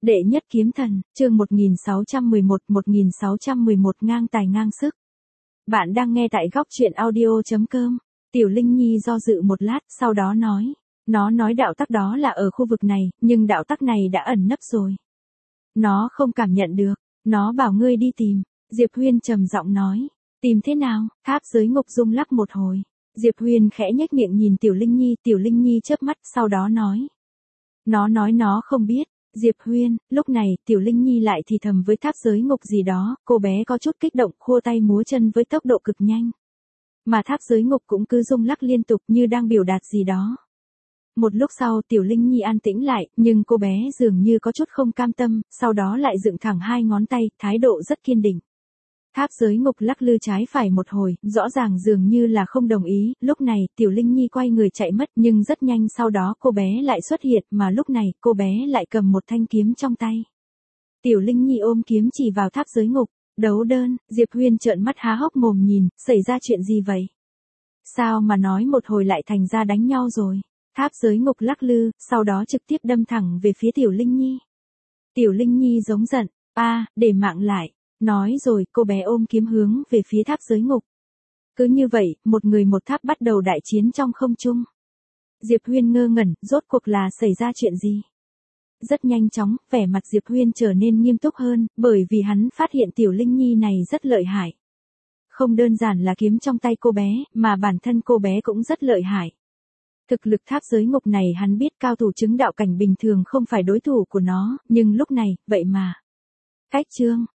Đệ nhất kiếm thần, chương 1611 ngang tài ngang sức. Bạn đang nghe tại góc truyện audio.com. Tiểu Linh Nhi do dự một lát, sau đó nói. Nó nói đạo tắc đó là ở khu vực này, nhưng đạo tắc này đã ẩn nấp rồi. Nó không cảm nhận được, nó bảo ngươi đi tìm. Diệp Huyên trầm giọng nói. Tìm thế nào? Tháp giới ngục rung lắc một hồi. Diệp Huyên khẽ nhếch miệng nhìn Tiểu Linh Nhi chớp mắt, sau đó nói. Nó nói nó không biết. Diệp Huyên, lúc này, Tiểu Linh Nhi lại thì thầm với tháp giới ngục gì đó, cô bé có chút kích động, khua tay múa chân với tốc độ cực nhanh. Mà tháp giới ngục cũng cứ rung lắc liên tục như đang biểu đạt gì đó. Một lúc sau Tiểu Linh Nhi an tĩnh lại, nhưng cô bé dường như có chút không cam tâm, sau đó lại dựng thẳng hai ngón tay, thái độ rất kiên định. Tháp giới ngục lắc lư trái phải một hồi, rõ ràng dường như là không đồng ý, lúc này Tiểu Linh Nhi quay người chạy mất nhưng rất nhanh sau đó cô bé lại xuất hiện mà lúc này cô bé lại cầm một thanh kiếm trong tay. Tiểu Linh Nhi ôm kiếm chỉ vào tháp giới ngục, đấu đơn, Diệp Huyên trợn mắt há hốc mồm nhìn, xảy ra chuyện gì vậy? Sao mà nói một hồi lại thành ra đánh nhau rồi? Tháp giới ngục lắc lư, sau đó trực tiếp đâm thẳng về phía Tiểu Linh Nhi. Tiểu Linh Nhi giống giận, để mạng lại. Nói rồi cô bé ôm kiếm hướng về phía tháp giới ngục. Cứ như vậy, một người một tháp bắt đầu đại chiến trong không trung. Diệp Huyên ngơ ngẩn, rốt cuộc là xảy ra chuyện gì? Rất nhanh chóng, vẻ mặt Diệp Huyên trở nên nghiêm túc hơn, bởi vì hắn phát hiện Tiểu Linh Nhi này rất lợi hại. Không đơn giản là kiếm trong tay cô bé, mà bản thân cô bé cũng rất lợi hại. Thực lực tháp giới ngục này hắn biết cao thủ chứng đạo cảnh bình thường không phải đối thủ của nó, nhưng lúc này, vậy mà. Cách chương.